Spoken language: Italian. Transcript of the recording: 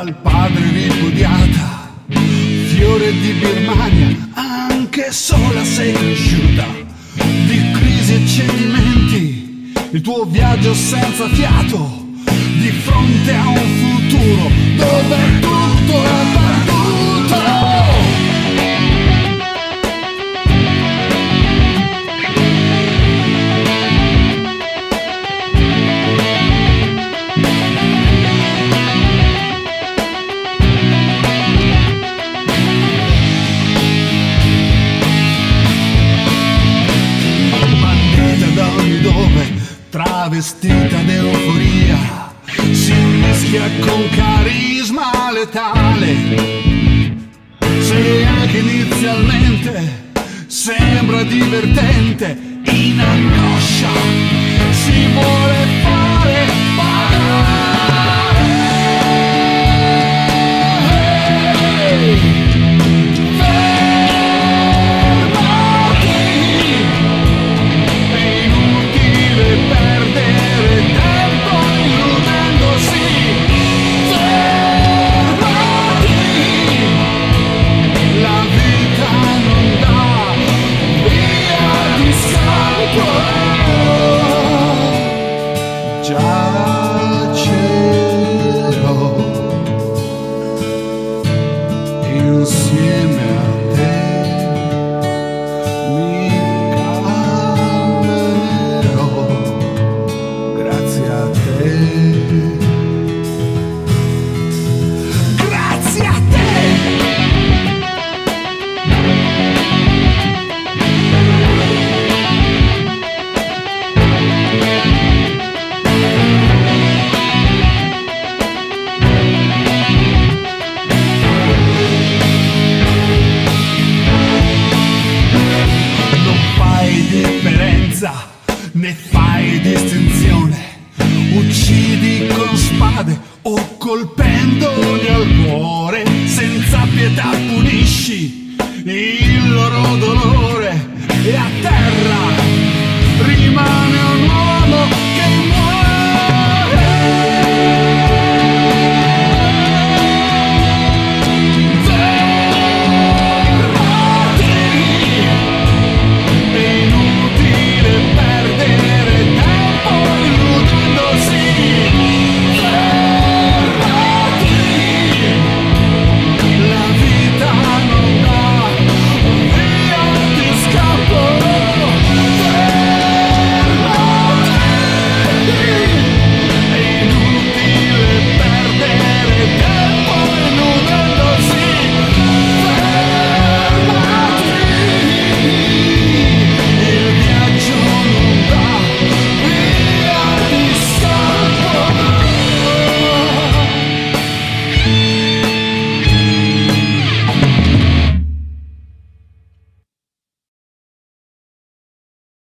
dal padre ripudiata, fiore di Birmania, anche sola sei cresciuta, di crisi e cedimenti, il tuo viaggio senza fiato, di fronte a un futuro dove tutto è perduto. Travestita d'euforia, si mischia con carisma letale. Se anche inizialmente sembra divertente, in angoscia si vuole fare pagare. Insieme a te mi calmerò, grazie a te, grazie a te. Ne fai distinzione, uccidi con spade o colpendoli al cuore, senza pietà punisci il loro dolore e a terra rimane